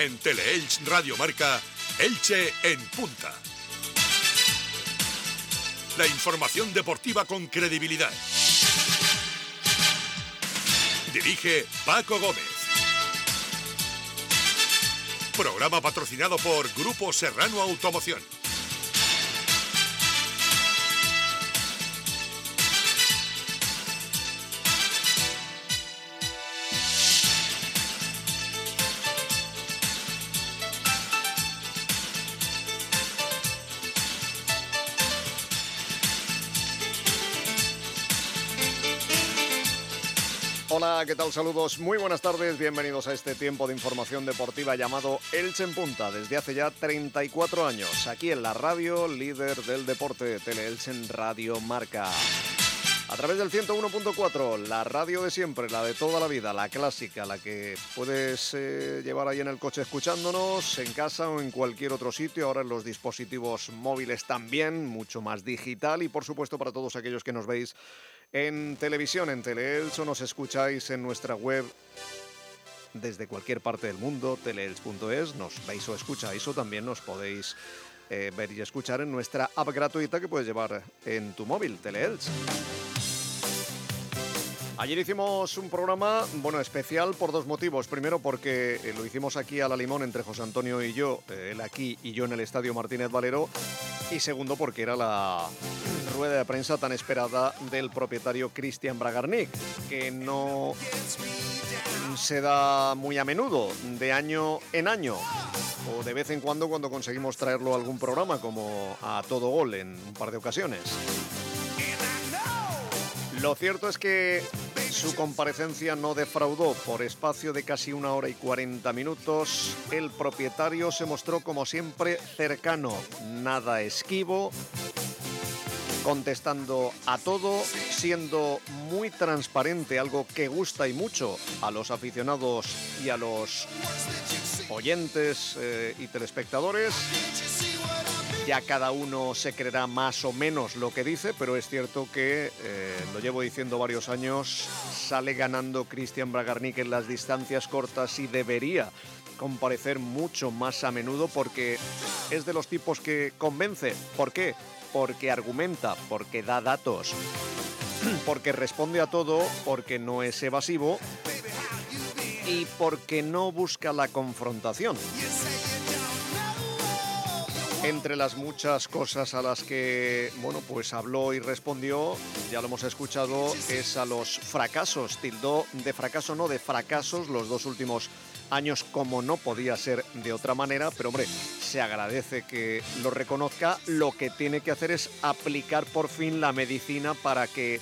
En Teleelch Radio Marca, Elche en punta. La información deportiva con credibilidad. Dirige Paco Gómez. Programa patrocinado por Grupo Serrano Automoción. Hola, ¿qué tal? Saludos, muy buenas tardes, bienvenidos a este tiempo de información deportiva llamado Elche en Punta, desde hace ya 34 años, aquí en la radio líder del deporte, Teleelch en Radio Marca. A través del 101.4, la radio de siempre, la de toda la vida, la clásica, la que puedes llevar ahí en el coche escuchándonos, en casa o en cualquier otro sitio, ahora en los dispositivos móviles también, mucho más digital y por supuesto para todos aquellos que nos veis en televisión, en Teleelch, o nos escucháis en nuestra web desde cualquier parte del mundo, teleelch.es, nos veis o escucháis o también nos podéis ver y escuchar en nuestra app gratuita que puedes llevar en tu móvil, Teleelch. Ayer hicimos un programa, especial por dos motivos. Primero porque lo hicimos aquí a la limón entre José Antonio y yo, él aquí y yo en el Estadio Martínez Valero. Y segundo porque era la rueda de prensa tan esperada del propietario Cristian Bragarnik, que no se da muy a menudo, de año en año, o de vez en cuando conseguimos traerlo a algún programa, como a Todo Gol en un par de ocasiones. Lo cierto es que su comparecencia no defraudó. Por espacio de casi 1 hora y 40 minutos, el propietario se mostró como siempre cercano, nada esquivo, contestando a todo, siendo muy transparente, algo que gusta y mucho a los aficionados y a los oyentes y telespectadores. Ya cada uno se creerá más o menos lo que dice, pero es cierto que, lo llevo diciendo varios años, sale ganando Cristian Bragarnik en las distancias cortas y debería comparecer mucho más a menudo porque es de los tipos que convence. ¿Por qué? Porque argumenta, porque da datos, porque responde a todo, porque no es evasivo y porque no busca la confrontación. Entre las muchas cosas a las que, habló y respondió, ya lo hemos escuchado, es a los fracasos. Tildó de fracaso, no de fracasos, los 2 últimos años, como no podía ser de otra manera, pero se agradece que lo reconozca. Lo que tiene que hacer es aplicar por fin la medicina para que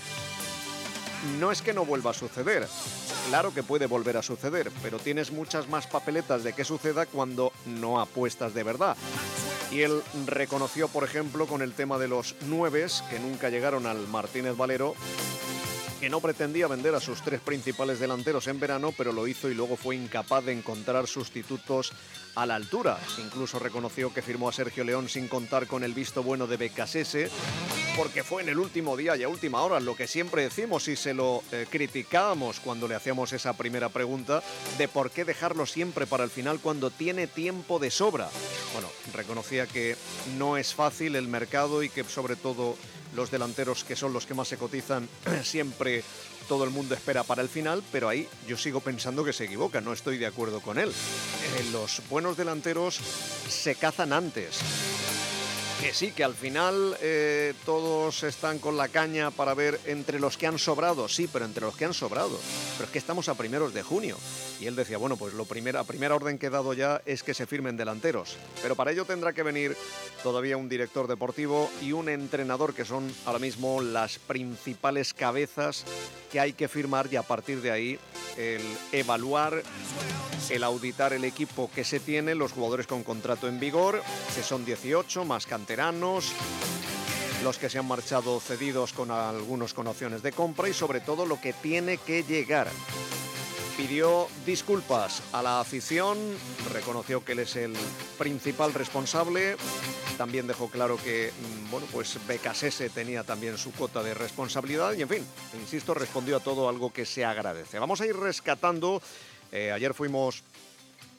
no es que no vuelva a suceder. Claro que puede volver a suceder, pero tienes muchas más papeletas de que suceda cuando no apuestas de verdad. Y él reconoció, por ejemplo, con el tema de los 9s que nunca llegaron al Martínez Valero, que no pretendía vender a sus 3 principales delanteros en verano, pero lo hizo y luego fue incapaz de encontrar sustitutos a la altura. Incluso reconoció que firmó a Sergio León sin contar con el visto bueno de Becasese, porque fue en el último día y a última hora, lo que siempre decimos y se lo criticábamos cuando le hacíamos esa primera pregunta de por qué dejarlo siempre para el final cuando tiene tiempo de sobra. Reconocía que no es fácil el mercado y que sobre todo los delanteros, que son los que más se cotizan, siempre todo el mundo espera para el final, pero ahí yo sigo pensando que se equivoca, no estoy de acuerdo con él. Los buenos delanteros se cazan antes. Que sí, que al final todos están con la caña para ver entre los que han sobrado, sí, pero entre los que han sobrado. Pero es que estamos a primeros de junio. Y él decía, la primera orden que he dado ya es que se firmen delanteros. Pero para ello tendrá que venir todavía un director deportivo y un entrenador, que son ahora mismo las principales cabezas que hay que firmar, y a partir de ahí el evaluar, el auditar el equipo que se tiene, los jugadores con contrato en vigor, que son 18, más canteranos, los que se han marchado cedidos con algunos con opciones de compra y sobre todo lo que tiene que llegar. Pidió disculpas a la afición, reconoció que él es el principal responsable, también dejó claro que, Becasese tenía también su cuota de responsabilidad y, en fin, insisto, respondió a todo, algo que se agradece. Vamos a ir rescatando. Ayer fuimos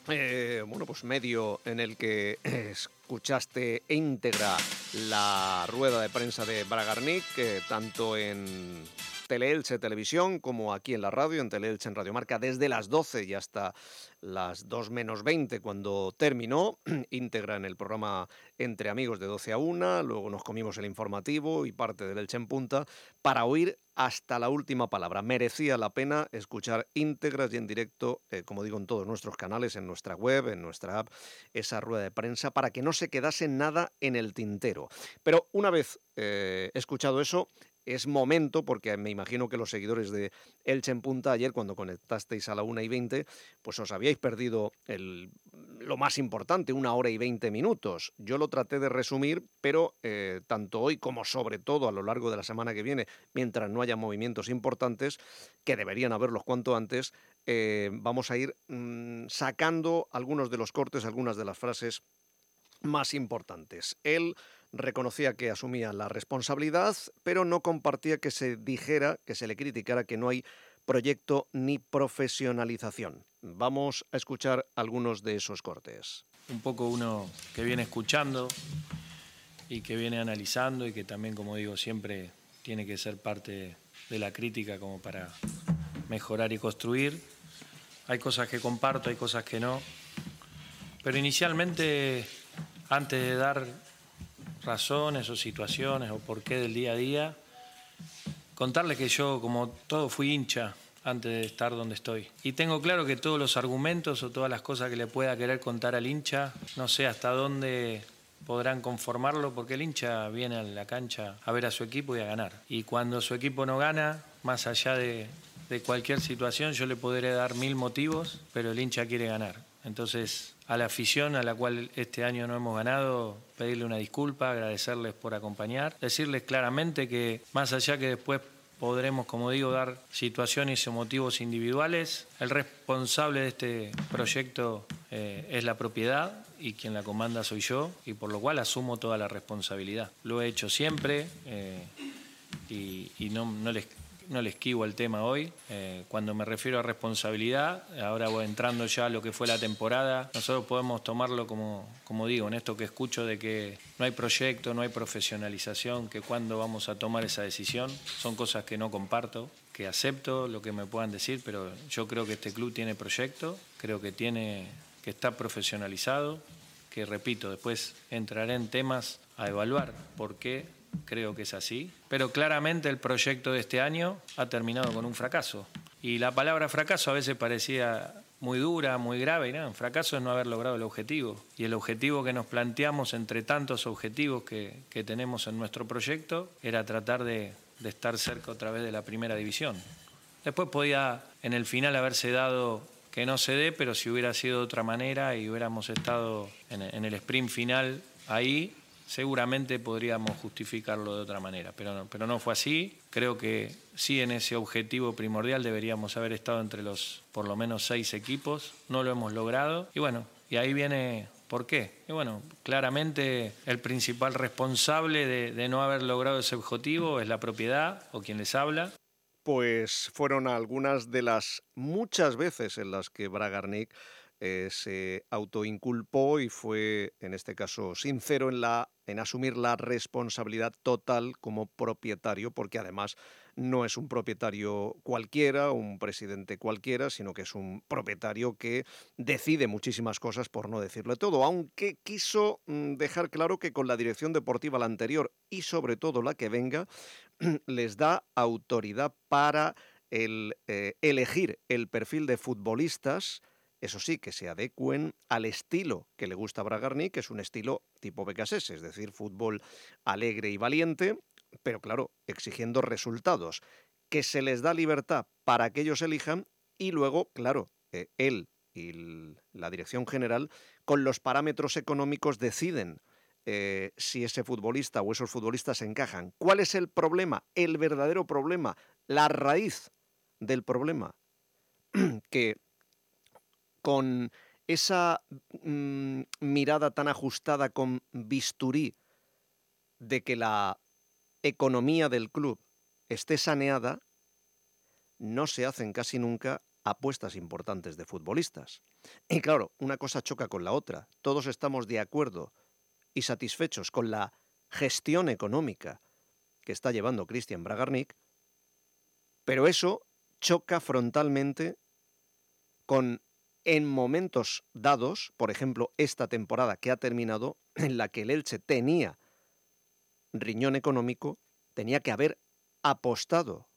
bueno, pues medio en el que escuchaste íntegra la rueda de prensa de Bragarnik, tanto en Teleelche Televisión como aquí en la radio, en Teleelche en Radio Marca, desde las 12 y hasta las 2 menos 20 cuando terminó, íntegra en el programa Entre Amigos de 12 a 1, luego nos comimos el informativo y parte del Elche en Punta, para oír hasta la última palabra. Merecía la pena escuchar íntegras y en directo, como digo, en todos nuestros canales, en nuestra web, en nuestra app, esa rueda de prensa, para que no se quedase nada en el tintero. Pero una vez escuchado eso, es momento, porque me imagino que los seguidores de Elche en Punta ayer, cuando conectasteis a la 1:20, pues os habíais perdido lo más importante, 1 hora y 20 minutos. Yo lo traté de resumir, pero tanto hoy como sobre todo a lo largo de la semana que viene, mientras no haya movimientos importantes, que deberían haberlos cuanto antes, vamos a ir sacando algunos de los cortes, algunas de las frases más importantes. Él reconocía que asumía la responsabilidad, pero no compartía que se dijera, que se le criticara que no hay proyecto ni profesionalización. Vamos a escuchar algunos de esos cortes. Un poco uno que viene escuchando y que viene analizando y que también, como digo, siempre tiene que ser parte de la crítica como para mejorar y construir. Hay cosas que comparto, hay cosas que no. Pero inicialmente, antes de dar razones o situaciones o porqué del día a día, contarles que yo, como todo, fui hincha antes de estar donde estoy. Y tengo claro que todos los argumentos o todas las cosas que le pueda querer contar al hincha, no sé hasta dónde podrán conformarlo, porque el hincha viene a la cancha a ver a su equipo y a ganar. Y cuando su equipo no gana, más allá de cualquier situación, yo le podré dar 1000 motivos, pero el hincha quiere ganar. Entonces, a la afición a la cual este año no hemos ganado, pedirle una disculpa, agradecerles por acompañar, decirles claramente que más allá que después podremos, como digo, dar situaciones o motivos individuales, el responsable de este proyecto es la propiedad y quien la comanda soy yo, y por lo cual asumo toda la responsabilidad. Lo he hecho siempre y no le esquivo el tema hoy. Cuando me refiero a responsabilidad, ahora voy entrando ya a lo que fue la temporada, nosotros podemos tomarlo como digo, en esto que escucho de que no hay proyecto, no hay profesionalización, que cuándo vamos a tomar esa decisión. Son cosas que no comparto, que acepto lo que me puedan decir, pero yo creo que este club tiene proyecto, creo que está profesionalizado, que repito, después entraré en temas a evaluar por qué. Creo que es así, pero claramente el proyecto de este año ha terminado con un fracaso. Y la palabra fracaso a veces parecía muy dura, muy grave, y no, fracaso es no haber logrado el objetivo. Y el objetivo que nos planteamos entre tantos objetivos que tenemos en nuestro proyecto era tratar de estar cerca otra vez de la primera división. Después podía en el final haberse dado que no se dé, pero si hubiera sido de otra manera y hubiéramos estado en el sprint final ahí, seguramente podríamos justificarlo de otra manera, pero no fue así. Creo que sí, en ese objetivo primordial deberíamos haber estado entre los por lo menos 6 equipos, no lo hemos logrado y bueno, y ahí viene por qué. Y bueno, claramente el principal responsable de no haber logrado ese objetivo es la propiedad o quien les habla. Pues fueron algunas de las muchas veces en las que Bragarnik se autoinculpó y fue, en este caso, sincero en asumir la responsabilidad total como propietario, porque además no es un propietario cualquiera, un presidente cualquiera, sino que es un propietario que decide muchísimas cosas, por no decirle todo, aunque quiso dejar claro que con la dirección deportiva la anterior y sobre todo la que venga, les da autoridad para elegir el perfil de futbolistas, eso sí, que se adecúen al estilo que le gusta a Bragarnik, que es un estilo tipo Becasés, es decir, fútbol alegre y valiente, pero claro, exigiendo resultados, que se les da libertad para que ellos elijan y luego, claro, él y la dirección general, con los parámetros económicos deciden si ese futbolista o esos futbolistas encajan. ¿Cuál es el problema? El verdadero problema, la raíz del problema, que con esa mirada tan ajustada con bisturí de que la economía del club esté saneada, no se hacen casi nunca apuestas importantes de futbolistas. Y claro, una cosa choca con la otra. Todos estamos de acuerdo y satisfechos con la gestión económica que está llevando Cristian Bragarnik, pero eso choca frontalmente con, en momentos dados, por ejemplo, esta temporada que ha terminado, en la que el Elche tenía riñón económico, tenía que haber apostado.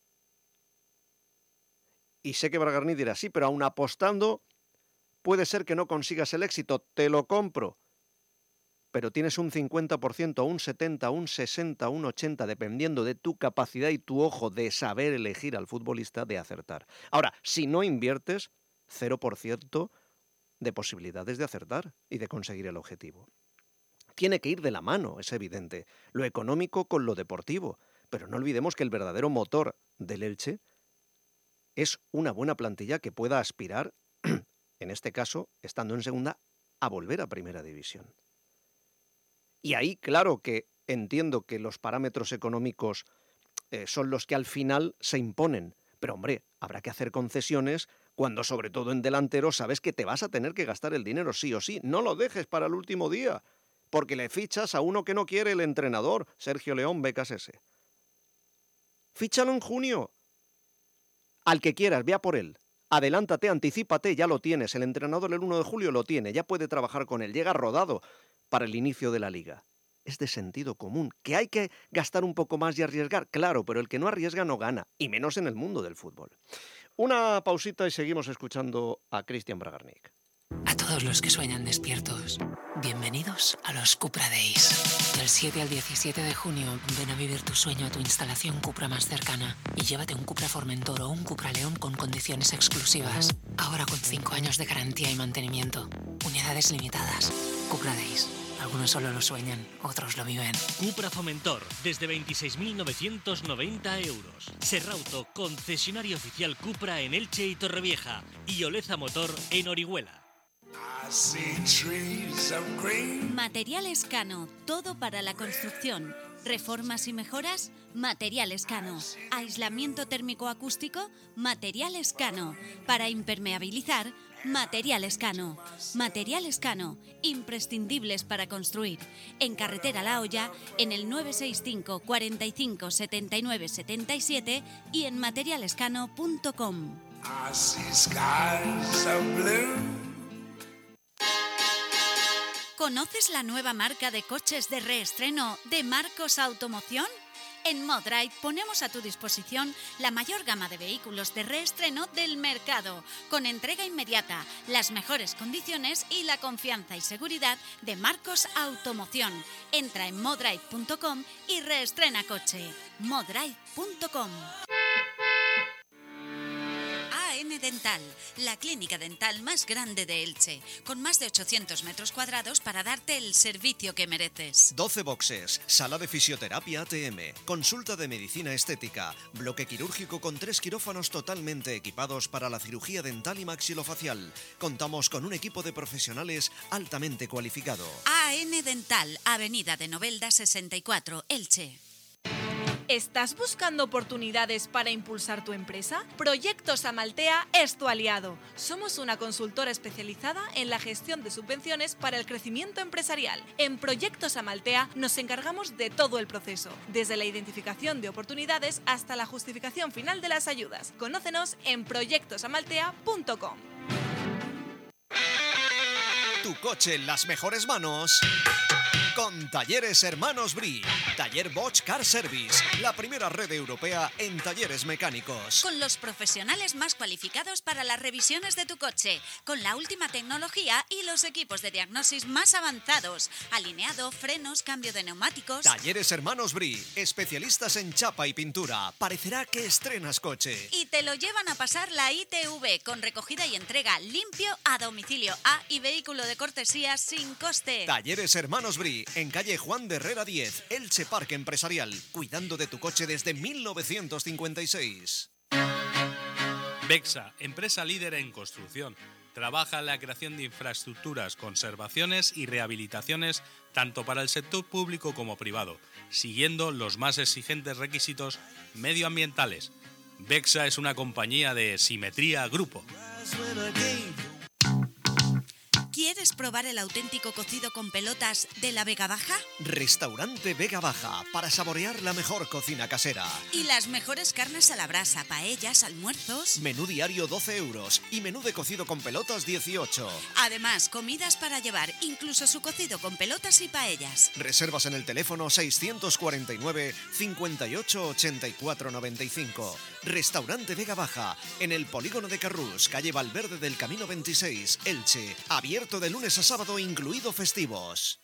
Y sé que Bragarnik dirá, sí, pero aún apostando puede ser que no consigas el éxito, te lo compro. Pero tienes un 50%, un 70%, un 60%, un 80%, dependiendo de tu capacidad y tu ojo de saber elegir al futbolista, de acertar. Ahora, si no inviertes, 0% de posibilidades de acertar y de conseguir el objetivo. Tiene que ir de la mano, es evidente, lo económico con lo deportivo, pero no olvidemos que el verdadero motor del Elche es una buena plantilla que pueda aspirar, en este caso, estando en segunda, a volver a primera división. Y ahí, claro que entiendo que los parámetros económicos son los que al final se imponen, pero hombre, habrá que hacer concesiones cuando, sobre todo en delantero, sabes que te vas a tener que gastar el dinero sí o sí. No lo dejes para el último día, porque le fichas a uno que no quiere el entrenador, Sergio León, becas ese. Fíchalo en junio. Al que quieras, ve a por él. Adelántate, anticípate, ya lo tienes. El entrenador el 1 de julio lo tiene, ya puede trabajar con él, llega rodado para el inicio de la liga. Es de sentido común. ¿Que hay que gastar un poco más y arriesgar? Claro, pero el que no arriesga no gana, y menos en el mundo del fútbol. Una pausita y seguimos escuchando a Cristian Bragarnik. A todos los que sueñan despiertos, bienvenidos a los Cupra Days. Del 7 al 17 de junio, ven a vivir tu sueño a tu instalación Cupra más cercana y llévate un Cupra Formentor o un Cupra León con condiciones exclusivas. Ahora con 5 años de garantía y mantenimiento. Unidades limitadas. Cupra Days. Algunos solo lo sueñan, otros lo viven. Cupra Formentor, desde 26.990 euros. Serrauto, concesionario oficial Cupra en Elche y Torrevieja. Y Oleza Motor en Orihuela. Materiales Cano, todo para la construcción. Reformas y mejoras, Materiales Cano. Aislamiento térmico acústico, Materiales Cano. Para impermeabilizar, Materiales Cano. Materiales Cano, imprescindibles para construir. En Carretera La Hoya, en el 965 45 79 77 y en materialescano.com. ¿Conoces la nueva marca de coches de reestreno de Marcos Automoción? En Modride ponemos a tu disposición la mayor gama de vehículos de reestreno del mercado, con entrega inmediata, las mejores condiciones y la confianza y seguridad de Marcos Automoción. Entra en modride.com y reestrena coche. modride.com. AN Dental, la clínica dental más grande de Elche, con más de 800 metros cuadrados para darte el servicio que mereces. 12 boxes, sala de fisioterapia ATM, consulta de medicina estética, bloque quirúrgico con 3 quirófanos totalmente equipados para la cirugía dental y maxilofacial. Contamos con un equipo de profesionales altamente cualificado. AN Dental, Avenida de Novelda 64, Elche. ¿Estás buscando oportunidades para impulsar tu empresa? Proyectos Amaltea es tu aliado. Somos una consultora especializada en la gestión de subvenciones para el crecimiento empresarial. En Proyectos Amaltea nos encargamos de todo el proceso, desde la identificación de oportunidades hasta la justificación final de las ayudas. Conócenos en proyectosamaltea.com. Tu coche en las mejores manos con Talleres Hermanos Brie. Taller Bosch Car Service, la primera red europea en talleres mecánicos. Con los profesionales más cualificados para las revisiones de tu coche, con la última tecnología y los equipos de diagnosis más avanzados. Alineado, frenos, cambio de neumáticos. Talleres Hermanos Brie, especialistas en chapa y pintura. Parecerá que estrenas coche. Y te lo llevan a pasar la ITV con recogida y entrega limpio a domicilio y vehículo de cortesía sin coste. Talleres Hermanos Brie, en calle Juan de Herrera 10, Elche Parque Empresarial, cuidando de tu coche desde 1956. Bexa, empresa líder en construcción. Trabaja en la creación de infraestructuras, conservaciones y rehabilitaciones tanto para el sector público como privado, siguiendo los más exigentes requisitos medioambientales. Bexa es una compañía de Simetría Grupo. ¿Quieres probar el auténtico cocido con pelotas de la Vega Baja? Restaurante Vega Baja, para saborear la mejor cocina casera. Y las mejores carnes a la brasa, paellas, almuerzos. Menú diario 12 euros y menú de cocido con pelotas 18. Además, comidas para llevar, incluso su cocido con pelotas y paellas. Reservas en el teléfono 649 58 84 95. Restaurante Vega Baja, en el polígono de Carrús, calle Valverde del Camino 26, Elche. Abierto de lunes a sábado, incluido festivos.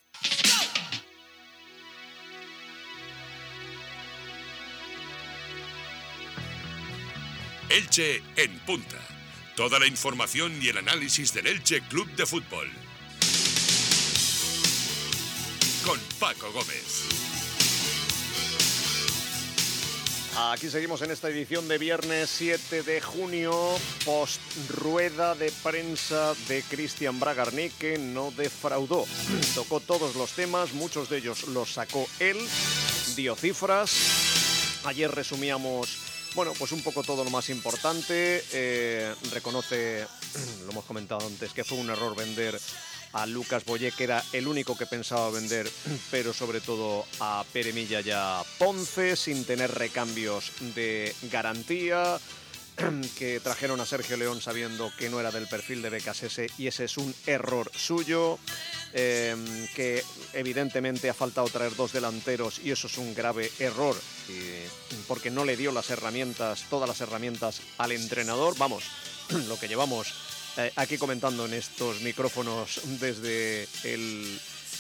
Elche en punta. Toda la información y el análisis del Elche Club de Fútbol. Con Paco Gómez. Aquí seguimos en esta edición de viernes 7 de junio, post rueda de prensa de Cristian Bragarni, que no defraudó. Tocó todos los temas, muchos de ellos los sacó él, dio cifras. Ayer resumíamos, bueno, pues un poco todo lo más importante. Reconoce, lo hemos comentado antes, que fue un error vender a Lucas Boyé, que era el único que pensaba vender, pero sobre todo a Pere Milla y a Ponce, sin tener recambios de garantía, que trajeron a Sergio León sabiendo que no era del perfil de Becasese, y ese es un error suyo, que evidentemente ha faltado traer dos delanteros, y eso es un grave error, porque no le dio las herramientas, todas las herramientas al entrenador. Vamos, lo que llevamos aquí comentando en estos micrófonos desde el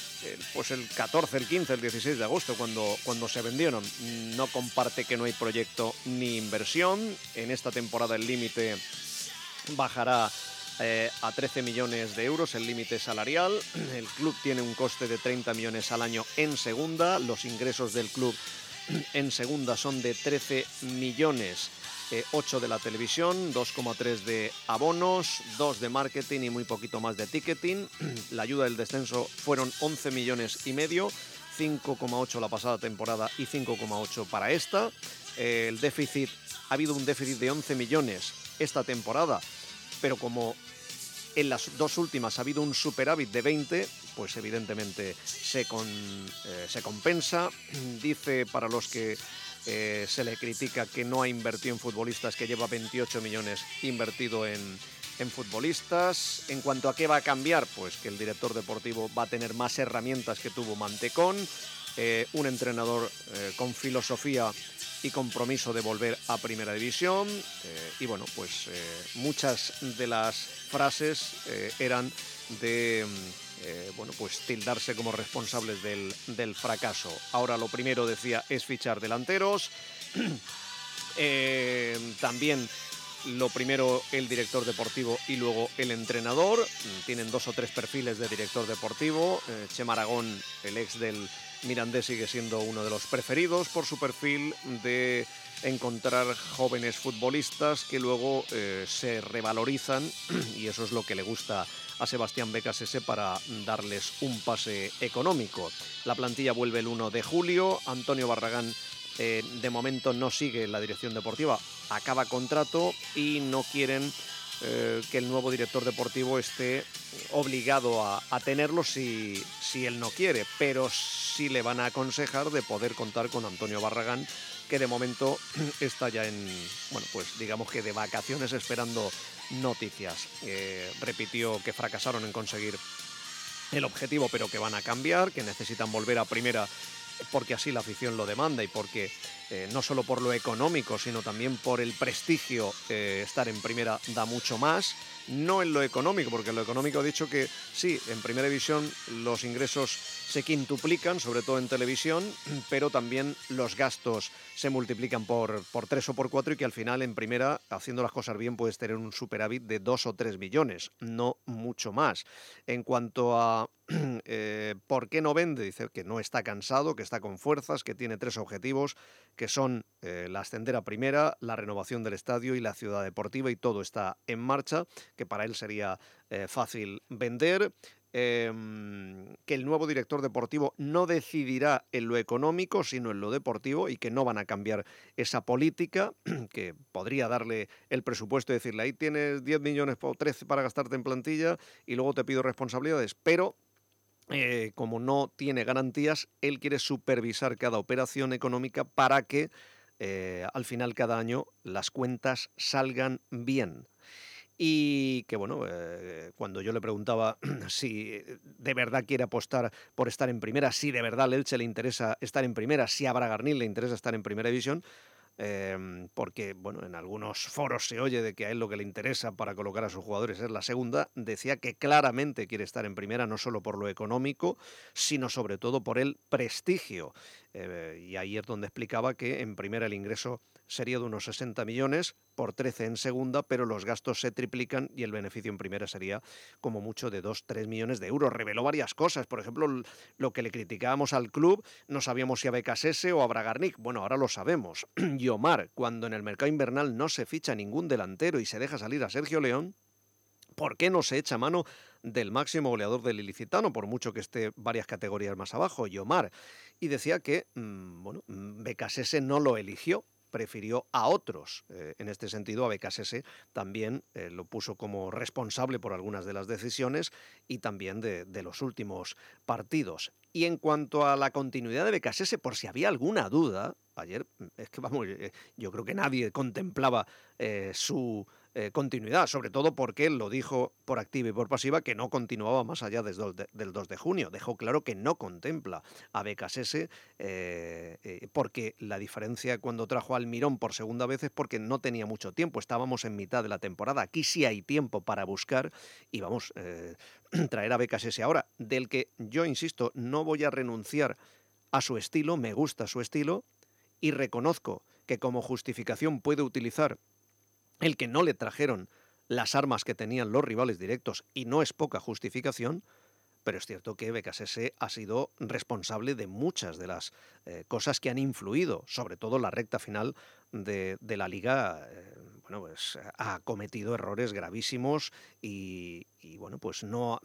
14, el 15, el 16 de agosto, cuando se vendieron. No comparte que no hay proyecto ni inversión. En esta temporada el límite bajará a 13 millones de euros, el límite salarial. El club tiene un coste de 30 millones al año en segunda. Los ingresos del club en segunda son de 13 millones. 8 de la televisión, 2,3 de abonos, 2 de marketing y muy poquito más de ticketing. La ayuda del descenso fueron 11 millones y medio, 5,8 la pasada temporada y 5,8 para esta. El déficit, ha habido un déficit de 11 millones esta temporada, pero como en las dos últimas ha habido un superávit de 20, pues evidentemente se compensa. Dice, para los que se le critica que no ha invertido en futbolistas, que lleva 28 millones invertido en futbolistas. En cuanto a qué va a cambiar, pues que el director deportivo va a tener más herramientas que tuvo Mantecón, un entrenador con filosofía y compromiso de volver a Primera División, y bueno, pues muchas de las frases eran de bueno, pues tildarse como responsables del fracaso. Ahora lo primero, decía, es fichar delanteros. También lo primero el director deportivo y luego el entrenador. Tienen 2 o 3 perfiles de director deportivo. Chema Aragón, el ex del Mirandés, sigue siendo uno de los preferidos por su perfil de encontrar jóvenes futbolistas que luego se revalorizan, y eso es lo que le gusta a Sebastián Becasese para darles un pase económico. La plantilla vuelve el 1 de julio. Antonio Barragán de momento no sigue la dirección deportiva, acaba contrato y no quieren que el nuevo director deportivo esté obligado a tenerlo si él no quiere, pero sí le van a aconsejar de poder contar con Antonio Barragán, que de momento está ya bueno, pues digamos que de vacaciones, esperando noticias. Repitió que fracasaron en conseguir el objetivo, pero que van a cambiar, que necesitan volver a primera porque así la afición lo demanda y porque no solo por lo económico, sino también por el prestigio, estar en primera da mucho más. No en lo económico, porque en lo económico he dicho que sí, en Primera División los ingresos se quintuplican, sobre todo en televisión, pero también los gastos se multiplican por 3 o por 4, y que al final en primera, haciendo las cosas bien, puedes tener un superávit de 2 o 3 millones, no mucho más. En cuanto a por qué no vende, dice que no está cansado, que está con fuerzas, que tiene 3 objetivos, que son la ascender a primera, la renovación del estadio y la ciudad deportiva, y todo está en marcha, que para él sería fácil vender. que el nuevo director deportivo no decidirá en lo económico, sino en lo deportivo, y que no van a cambiar esa política, que podría darle el presupuesto y decirle, ahí tienes 10 millones o 13 para gastarte en plantilla y luego te pido responsabilidades, pero como no tiene garantías, él quiere supervisar cada operación económica para que al final cada año las cuentas salgan bien. Y que bueno, cuando yo le preguntaba si de verdad quiere apostar por estar en primera, si de verdad al Elche le interesa estar en primera, si a Bragarnik le interesa estar en primera división, porque bueno, en algunos foros se oye de que a él lo que le interesa para colocar a sus jugadores es la segunda, decía que claramente quiere estar en primera, no solo por lo económico, sino sobre todo por el prestigio. Y ahí es donde explicaba que en primera el ingreso sería de unos 60 millones, por 13 en segunda, pero los gastos se triplican y el beneficio en primera sería como mucho de 2-3 millones de euros. Reveló varias cosas, por ejemplo, lo que le criticábamos al club, no sabíamos si a Becasese o a Bragarnik, bueno, ahora lo sabemos. Y Omar, cuando en el mercado invernal no se ficha ningún delantero y se deja salir a Sergio León, ¿por qué no se echa mano del máximo goleador del ilicitano, por mucho que esté varias categorías más abajo, Omar? Y decía que, bueno, Becasese no lo eligió, prefirió a otros. En este sentido, a Becasese también lo puso como responsable por algunas de las decisiones y también de los últimos partidos. Y en cuanto a la continuidad de Becasese, por si había alguna duda, ayer, es que vamos, yo creo que nadie contemplaba su continuidad, sobre todo porque él lo dijo por activa y por pasiva que no continuaba más allá del 2 de junio. Dejó claro que no contempla a Becasese porque la diferencia cuando trajo al Mirón por segunda vez es porque no tenía mucho tiempo. Estábamos en mitad de la temporada. Aquí sí hay tiempo para buscar y vamos, traer a Becasese ahora, del que yo insisto, no voy a renunciar a su estilo, me gusta su estilo y reconozco que como justificación puede utilizar el que no le trajeron las armas que tenían los rivales directos, y no es poca justificación, pero es cierto que Becasese ha sido responsable de muchas de las cosas que han influido, sobre todo la recta final de la Liga. Bueno, pues ha cometido errores gravísimos y bueno, pues no,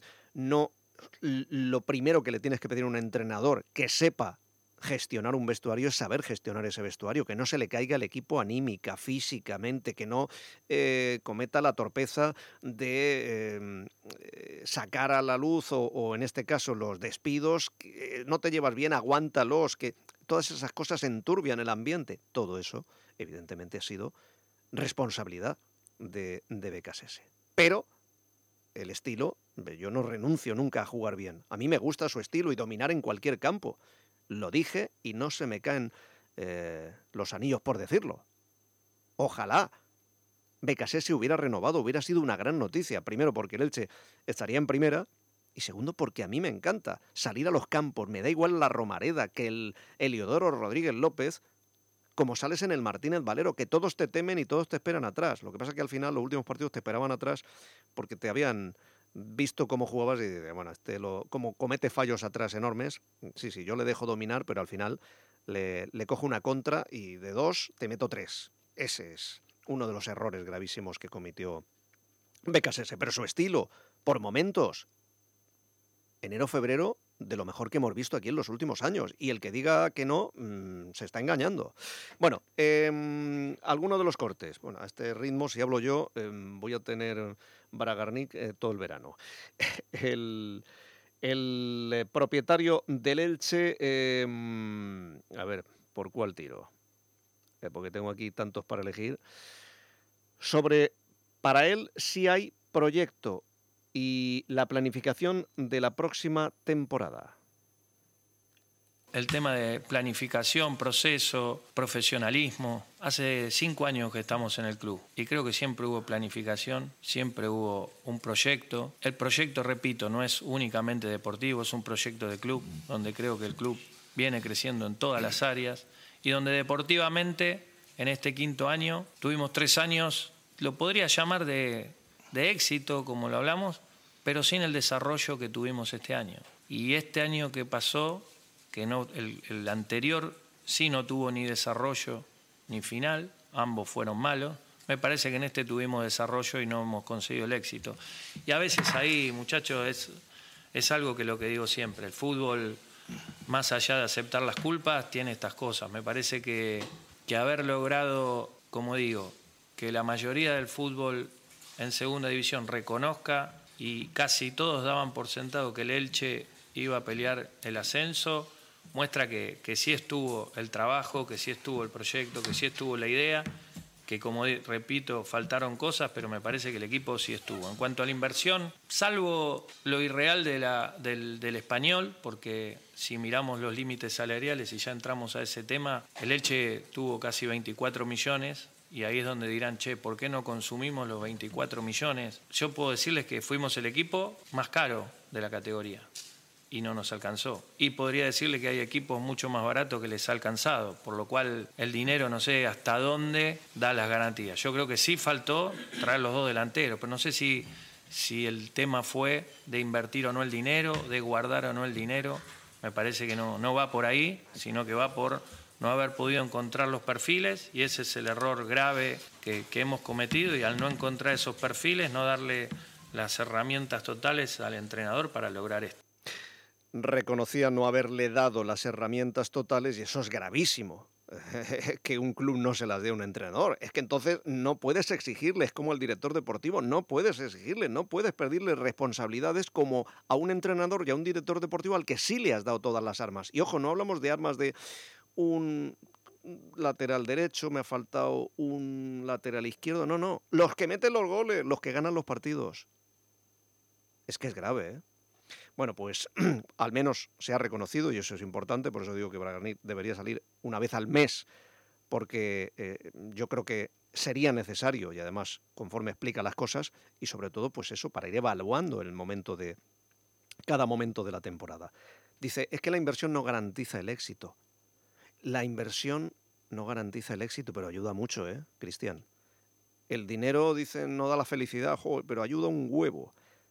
lo primero que le tienes que pedir a un entrenador que sepa gestionar un vestuario es saber gestionar ese vestuario, que no se le caiga el equipo anímica, físicamente, que no cometa la torpeza de sacar a la luz o en este caso los despidos, que no te llevas bien, aguántalos, que todas esas cosas enturbian el ambiente. Todo eso, evidentemente, ha sido responsabilidad de Becasese. Pero el estilo, yo no renuncio nunca a jugar bien. A mí me gusta su estilo y dominar en cualquier campo. Lo dije y no se me caen los anillos por decirlo. Ojalá Becasese hubiera renovado, hubiera sido una gran noticia. Primero porque el Elche estaría en primera y segundo porque a mí me encanta salir a los campos. Me da igual la Romareda que el Heliodoro Rodríguez López, como sales en el Martínez Valero, que todos te temen y todos te esperan atrás. Lo que pasa es que al final los últimos partidos te esperaban atrás porque te habían visto cómo jugabas y dices, bueno, como comete fallos atrás enormes, sí, yo le dejo dominar, pero al final le cojo una contra y de 2 te meto 3. Ese es uno de los errores gravísimos que cometió Becasese. Pero su estilo, por momentos, enero-febrero, de lo mejor que hemos visto aquí en los últimos años. Y el que diga que no, se está engañando. Bueno, alguno de los cortes. Bueno, a este ritmo, si hablo yo, voy a tener Bragarnik todo el verano. El propietario del Elche, a ver, ¿por cuál tiro? Porque tengo aquí tantos para elegir. Para él sí hay proyecto y la planificación de la próxima temporada. El tema de planificación, proceso, profesionalismo. Hace 5 años que estamos en el club y creo que siempre hubo planificación, siempre hubo un proyecto. El proyecto, repito, no es únicamente deportivo, es un proyecto de club, donde creo que el club viene creciendo en todas las áreas y donde deportivamente, en este 5.º año, tuvimos 3 años, lo podría llamar de éxito, como lo hablamos, pero sin el desarrollo que tuvimos este año. Y este año que pasó, que no, el anterior sí no tuvo ni desarrollo ni final, ambos fueron malos. Me parece que en este tuvimos desarrollo y no hemos conseguido el éxito. Y a veces ahí, muchachos, es algo que lo que digo siempre, el fútbol, más allá de aceptar las culpas, tiene estas cosas. Me parece que haber logrado, como digo, que la mayoría del fútbol en segunda división reconozca, y casi todos daban por sentado que el Elche iba a pelear el ascenso, muestra que sí estuvo el trabajo, que sí estuvo el proyecto, que sí estuvo la idea, que como repito, faltaron cosas, pero me parece que el equipo sí estuvo. En cuanto a la inversión, salvo lo irreal del Español, porque si miramos los límites salariales y ya entramos a ese tema, el Elche tuvo casi 24 millones, y ahí es donde dirán, che, ¿por qué no consumimos los 24 millones? Yo puedo decirles que fuimos el equipo más caro de la categoría y no nos alcanzó. Y podría decirle que hay equipos mucho más baratos que les ha alcanzado, por lo cual el dinero no sé hasta dónde da las garantías. Yo creo que sí faltó traer los dos delanteros, pero no sé si el tema fue de invertir o no el dinero, de guardar o no el dinero. Me parece que no va por ahí, sino que va por no haber podido encontrar los perfiles, y ese es el error grave que hemos cometido, y al no encontrar esos perfiles, no darle las herramientas totales al entrenador para lograr esto. Reconocía no haberle dado las herramientas totales, y eso es gravísimo, que un club no se las dé a un entrenador. Es que entonces no puedes exigirle, es como al director deportivo, no puedes exigirle, no puedes pedirle responsabilidades como a un entrenador y a un director deportivo al que sí le has dado todas las armas. Y ojo, no hablamos de armas de un lateral derecho, me ha faltado un lateral izquierdo, no, los que meten los goles, los que ganan los partidos. Es que es grave, ¿eh? Bueno, pues al menos se ha reconocido, y eso es importante, por eso digo que Bragarnik debería salir una vez al mes, porque yo creo que sería necesario, y además conforme explica las cosas, y sobre todo pues eso, para ir evaluando cada momento de la temporada. Dice, es que la inversión no garantiza el éxito. La inversión no garantiza el éxito, pero ayuda mucho, Cristian? El dinero, dicen, no da la felicidad, pero ayuda un huevo.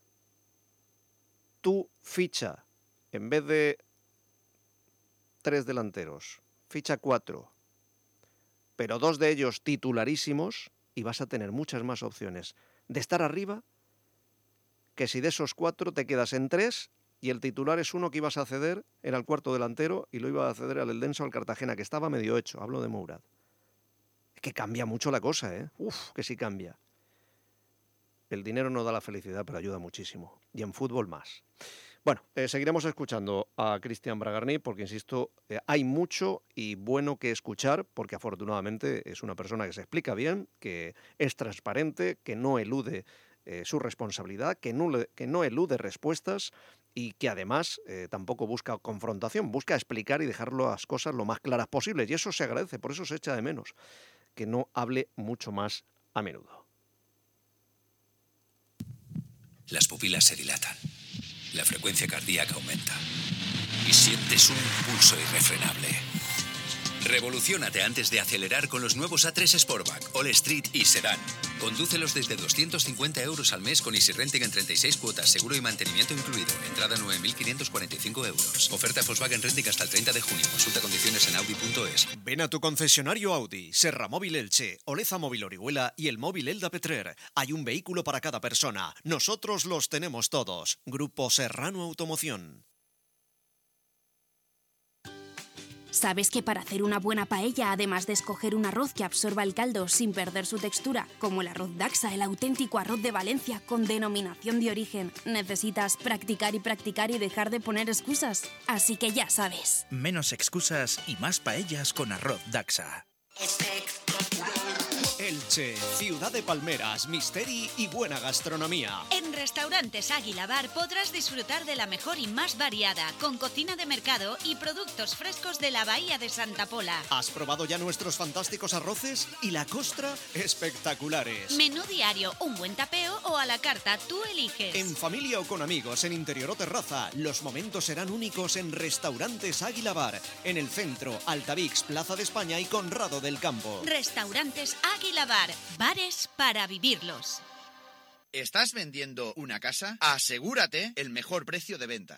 Tú ficha, en vez de 3 delanteros, ficha 4, pero 2 de ellos titularísimos, y vas a tener muchas más opciones de estar arriba que si de esos 4 te quedas en 3 y el titular es uno que ibas a ceder, era el cuarto delantero, y lo iba a ceder al Eldenso, al Cartagena, que estaba medio hecho. Hablo de Mourad. Es que cambia mucho la cosa, que sí cambia. El dinero no da la felicidad, pero ayuda muchísimo. Y en fútbol más. Bueno, seguiremos escuchando a Cristian Bragarnik, porque, insisto, hay mucho y bueno que escuchar, porque afortunadamente es una persona que se explica bien, que es transparente, que no elude su responsabilidad, que no elude respuestas, y que además tampoco busca confrontación, busca explicar y dejar las cosas lo más claras posibles. Y eso se agradece, por eso se echa de menos que no hable mucho más a menudo. Las pupilas se dilatan, la frecuencia cardíaca aumenta y sientes un pulso irrefrenable. Revoluciónate antes de acelerar con los nuevos A3 Sportback, All Street y Sedán. Condúcelos desde 250 € al mes con Easy Renting en 36 cuotas, seguro y mantenimiento incluido. Entrada 9.545 €. Oferta Volkswagen Renting hasta el 30 de junio. Consulta condiciones en Audi.es. Ven a tu concesionario Audi, Serra Móvil Elche, Oleza Móvil Orihuela y el Móvil Elda Petrer. Hay un vehículo para cada persona. Nosotros los tenemos todos. Grupo Serrano Automoción. ¿Sabes que para hacer una buena paella, además de escoger un arroz que absorba el caldo sin perder su textura, como el arroz Daxa, el auténtico arroz de Valencia con denominación de origen, necesitas practicar y dejar de poner excusas? Así que ya sabes. Menos excusas y más paellas con arroz Daxa. Elche, ciudad de palmeras, misteri y buena gastronomía. En Restaurantes Águila Bar podrás disfrutar de la mejor y más variada, con cocina de mercado y productos frescos de la Bahía de Santa Pola. ¿Has probado ya nuestros fantásticos arroces? Y la costra, espectaculares. Menú diario, un buen tapeo o a la carta, tú eliges. En familia o con amigos, en interior o terraza, los momentos serán únicos en Restaurantes Águila Bar, en el centro, Altavix, Plaza de España y Conrado del Campo. Restaurantes Águila Bar, bares para vivirlos. ¿Estás vendiendo una casa? Asegúrate el mejor precio de venta.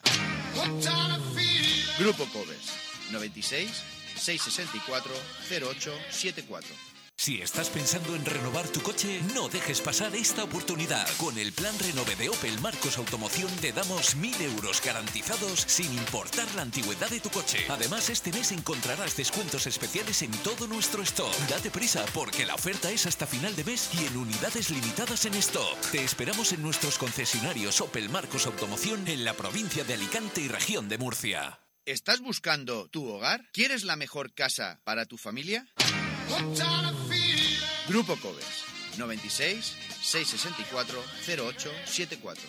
Grupo Covers, 96 664 0874. Si estás pensando en renovar tu coche, no dejes pasar esta oportunidad. Con el plan Renove de Opel Marcos Automoción te damos 1.000 euros garantizados sin importar la antigüedad de tu coche. Además, este mes encontrarás descuentos especiales en todo nuestro stock. Date prisa porque la oferta es hasta final de mes y en unidades limitadas en stock. Te esperamos en nuestros concesionarios Opel Marcos Automoción en la provincia de Alicante y región de Murcia. ¿Estás buscando tu hogar? ¿Quieres la mejor casa para tu familia? Grupo Covers, 96 664 0874.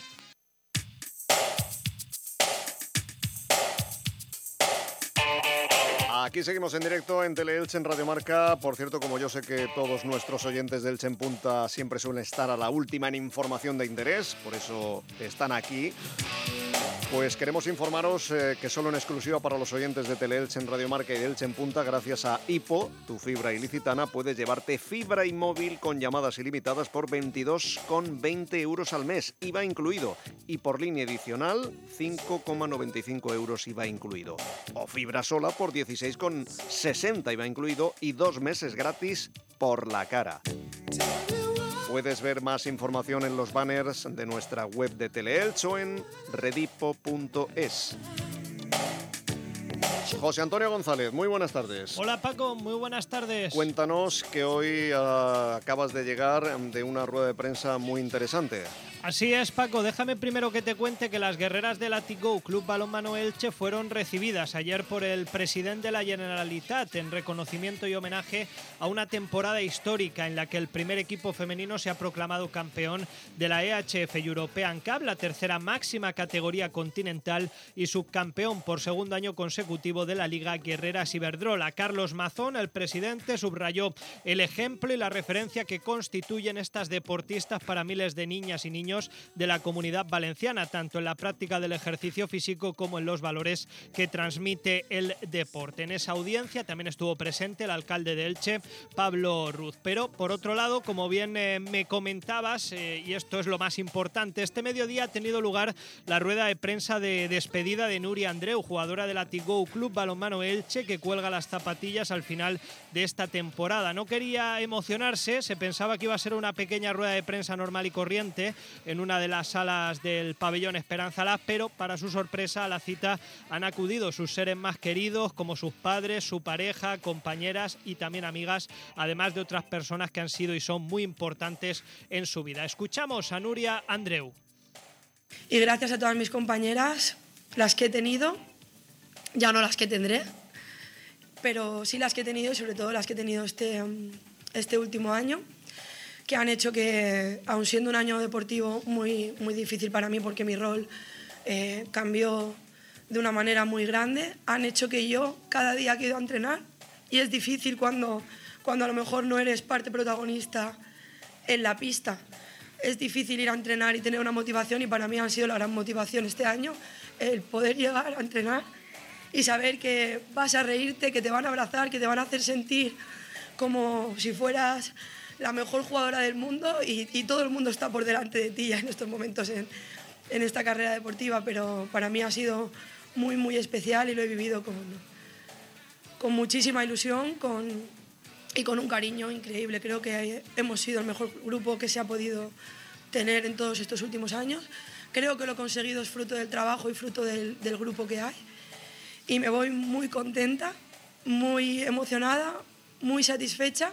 Aquí seguimos en directo en Teleelche, en Radio Marca. Por cierto, como yo sé que todos nuestros oyentes del Elche en Punta siempre suelen estar a la última en información de interés, por eso están aquí. Pues queremos informaros que solo en exclusiva para los oyentes de Teleelche en Radio Marca y de Elche en Punta, gracias a Hipo, tu fibra ilicitana, puedes llevarte fibra y móvil con llamadas ilimitadas por 22,20 euros al mes, IVA incluido, y por línea adicional 5,95 euros IVA incluido. O fibra sola por 16,60 IVA incluido y 2 meses gratis por la cara. Puedes ver más información en los banners de nuestra web de Teleelche o en redipo.es. José Antonio González, muy buenas tardes. Hola Paco, muy buenas tardes. Cuéntanos que hoy acabas de llegar de una rueda de prensa muy interesante. Así es, Paco. Déjame primero que te cuente que las guerreras del Athletic Club Balonmano Elche fueron recibidas ayer por el presidente de la Generalitat en reconocimiento y homenaje a una temporada histórica en la que el primer equipo femenino se ha proclamado campeón de la EHF European Cup, la tercera máxima categoría continental, y subcampeón por segundo año consecutivo de la Liga Guerreras Iberdrola. Carlos Mazón, el presidente, subrayó el ejemplo y la referencia que constituyen estas deportistas para miles de niñas y niños de la comunidad valenciana, tanto en la práctica del ejercicio físico como en los valores que transmite el deporte. En esa audiencia también estuvo presente el alcalde de Elche, Pablo Ruz. Pero, por otro lado, como bien me comentabas, y esto es lo más importante, este mediodía ha tenido lugar la rueda de prensa de despedida de Nuria Andreu, jugadora del Athletic Club Balonmano Elche, que cuelga las zapatillas al final de esta temporada. No quería emocionarse, se pensaba que iba a ser una pequeña rueda de prensa normal y corriente en una de las salas del pabellón Esperanza Lab, pero para su sorpresa a la cita han acudido sus seres más queridos, como sus padres, su pareja, compañeras y también amigas, además de otras personas que han sido y son muy importantes en su vida. Escuchamos a Nuria Andreu. Y gracias a todas mis compañeras, las que he tenido, ya no las que tendré, pero sí las que he tenido y sobre todo las que he tenido este último año, que han hecho que, aun siendo un año deportivo muy, muy difícil para mí porque mi rol cambió de una manera muy grande, han hecho que yo cada día que he ido a entrenar, y es difícil cuando a lo mejor no eres parte protagonista en la pista, es difícil ir a entrenar y tener una motivación, y para mí ha sido la gran motivación este año el poder llegar a entrenar y saber que vas a reírte, que te van a abrazar, que te van a hacer sentir como si fueras la mejor jugadora del mundo, y todo el mundo está por delante de ti ya en estos momentos en esta carrera deportiva, pero para mí ha sido muy, muy especial y lo he vivido con muchísima ilusión y con un cariño increíble. Creo que hemos sido el mejor grupo que se ha podido tener en todos estos últimos años. Creo que lo conseguido es fruto del trabajo y fruto del grupo que hay, y me voy muy contenta, muy emocionada, muy satisfecha.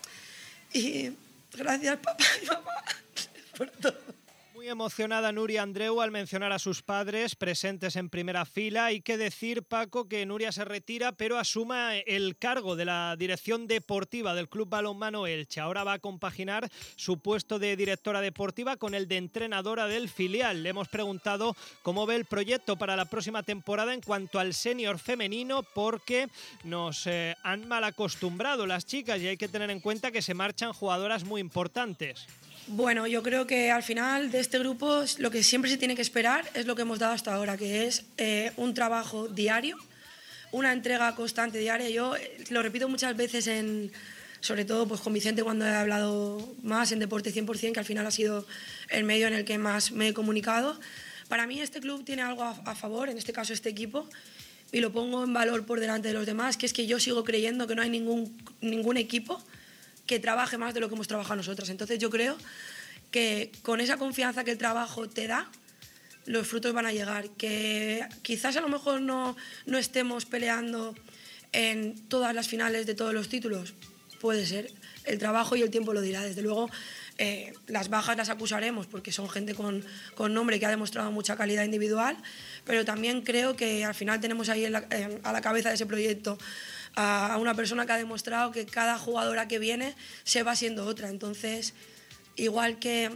Y gracias, papá y mamá, por todo. Muy emocionada Nuria Andreu al mencionar a sus padres presentes en primera fila. Hay que decir, Paco, que Nuria se retira, pero asuma el cargo de la dirección deportiva del Club Balonmano Elche. Ahora va a compaginar su puesto de directora deportiva con el de entrenadora del filial. Le hemos preguntado cómo ve el proyecto para la próxima temporada en cuanto al senior femenino, porque nos han mal acostumbrado las chicas y hay que tener en cuenta que se marchan jugadoras muy importantes. Bueno, yo creo que al final de este grupo lo que siempre se tiene que esperar es lo que hemos dado hasta ahora, que es un trabajo diario, una entrega constante diaria. Yo lo repito muchas veces, sobre todo pues con Vicente cuando he hablado más en Deporte 100%, que al final ha sido el medio en el que más me he comunicado. Para mí este club tiene algo a favor, en este caso este equipo, y lo pongo en valor por delante de los demás, que es que yo sigo creyendo que no hay ningún equipo que trabaje más de lo que hemos trabajado nosotras. Entonces yo creo que con esa confianza que el trabajo te da, los frutos van a llegar. Que quizás a lo mejor no estemos peleando en todas las finales de todos los títulos, puede ser. El trabajo y el tiempo lo dirá. Desde luego, las bajas las acusaremos porque son gente con nombre que ha demostrado mucha calidad individual, pero también creo que al final tenemos ahí a la cabeza de ese proyecto a una persona que ha demostrado que cada jugadora que viene se va siendo otra. Entonces, igual que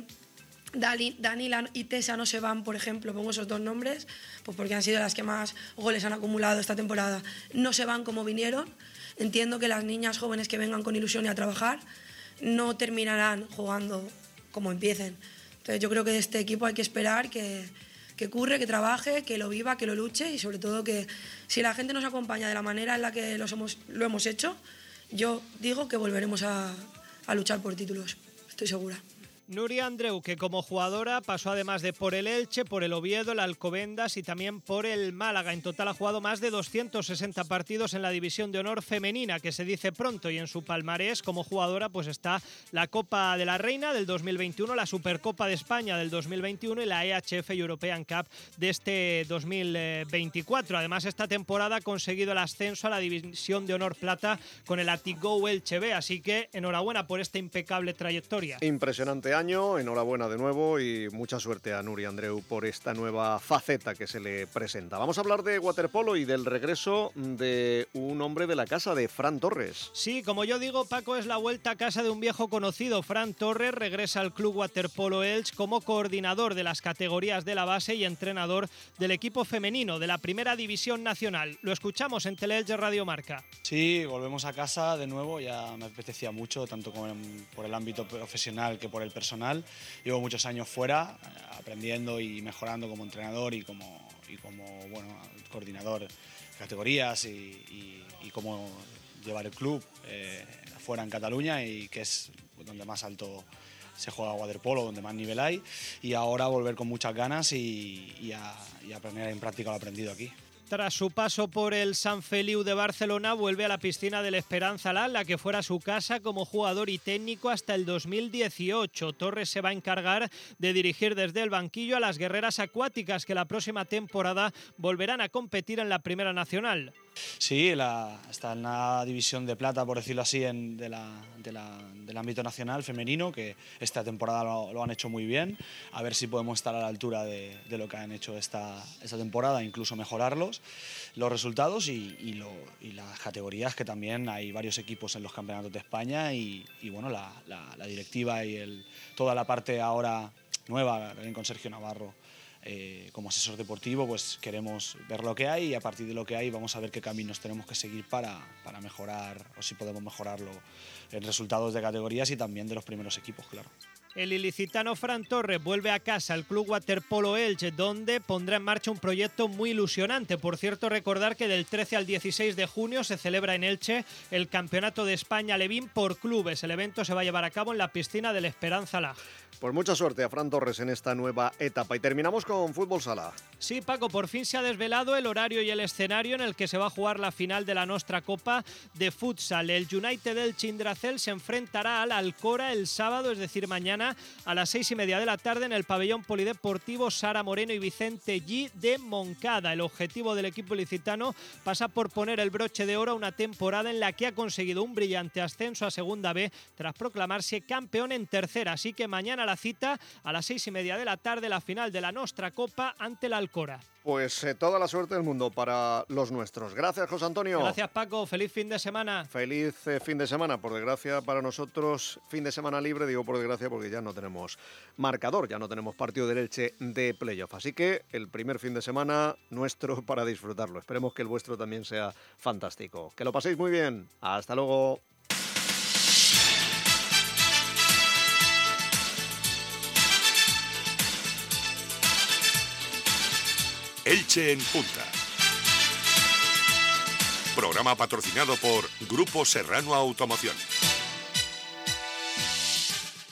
Danila y Tessa no se van, por ejemplo, pongo esos dos nombres, pues porque han sido las que más goles han acumulado esta temporada, no se van como vinieron. Entiendo que las niñas jóvenes que vengan con ilusión y a trabajar no terminarán jugando como empiecen. Entonces yo creo que de este equipo hay que esperar que curre, que trabaje, que lo viva, que lo luche y sobre todo que si la gente nos acompaña de la manera en la que lo hemos hecho, yo digo que volveremos a luchar por títulos, estoy segura. Nuria Andreu, que como jugadora pasó además de por el Elche, por el Oviedo, el Alcobendas y también por el Málaga. En total ha jugado más de 260 partidos en la División de Honor femenina, que se dice pronto, y en su palmarés como jugadora pues está la Copa de la Reina del 2021, la Supercopa de España del 2021 y la EHF European Cup de este 2024. Además, esta temporada ha conseguido el ascenso a la División de Honor Plata con el Atigou Elche B, así que enhorabuena por esta impecable trayectoria. Impresionante año, enhorabuena de nuevo y mucha suerte a Nuria Andreu por esta nueva faceta que se le presenta. Vamos a hablar de waterpolo y del regreso de un hombre de la casa, de Fran Torres. Sí, como yo digo, Paco, es la vuelta a casa de un viejo conocido. Fran Torres regresa al Club Waterpolo Elche como coordinador de las categorías de la base y entrenador del equipo femenino de la Primera División Nacional. Lo escuchamos en Teleelche Radio Marca. Sí, volvemos a casa de nuevo, ya me apetecía mucho, tanto por el ámbito profesional que por el personal. Llevo muchos años fuera, aprendiendo y mejorando como entrenador y como bueno, coordinador de categorías y cómo llevar el club fuera en Cataluña, y que es donde más alto se juega waterpolo, donde más nivel hay, y ahora volver con muchas ganas y a poner en práctica lo aprendido aquí. Tras su paso por el Sant Feliu de Barcelona, vuelve a la piscina del Esperanza La, la que fuera su casa como jugador y técnico hasta el 2018. Torres se va a encargar de dirigir desde el banquillo a las guerreras acuáticas, que la próxima temporada volverán a competir en la Primera Nacional. Sí, está en la división de plata, por decirlo así, del ámbito nacional femenino, que esta temporada lo han hecho muy bien. A ver si podemos estar a la altura de lo que han hecho esta temporada, incluso mejorarlos, los resultados y las categorías, que también hay varios equipos en los campeonatos de España y bueno, la directiva y toda la parte ahora nueva, también con Sergio Navarro, como asesor deportivo, pues queremos ver lo que hay y a partir de lo que hay vamos a ver qué caminos tenemos que seguir para mejorar, o si podemos mejorarlo en resultados de categorías y también de los primeros equipos, claro. El ilicitano Fran Torres vuelve a casa al Club Waterpolo Elche, donde pondrá en marcha un proyecto muy ilusionante. Por cierto, recordar que del 13 al 16 de junio se celebra en Elche el Campeonato de España Alevín por clubes. El evento se va a llevar a cabo en la piscina del Esperanza La. Pues mucha suerte a Fran Torres en esta nueva etapa. Y terminamos con fútbol sala. Sí, Paco, por fin se ha desvelado el horario y el escenario en el que se va a jugar la final de la Nostra Copa de futsal. El United Elche Indracel se enfrentará al Alcora el sábado, es decir, mañana a las 6:30 de la tarde en el pabellón polideportivo Sara Moreno y Vicente G de Moncada. El objetivo del equipo ilicitano pasa por poner el broche de oro a una temporada en la que ha conseguido un brillante ascenso a Segunda B tras proclamarse campeón en Tercera. Así que mañana la cita a las 6:30 de la tarde, la final de la Nostra Copa ante el Alcora. Pues toda la suerte del mundo para los nuestros. Gracias, José Antonio. Gracias, Paco. Feliz fin de semana. Feliz fin de semana. Por desgracia para nosotros, fin de semana libre. Digo por desgracia porque ya no tenemos marcador, ya no tenemos partido del Elche de playoff. Así que el primer fin de semana nuestro para disfrutarlo. Esperemos que el vuestro también sea fantástico. Que lo paséis muy bien. Hasta luego. Elche en Punta. Programa patrocinado por Grupo Serrano Automoción.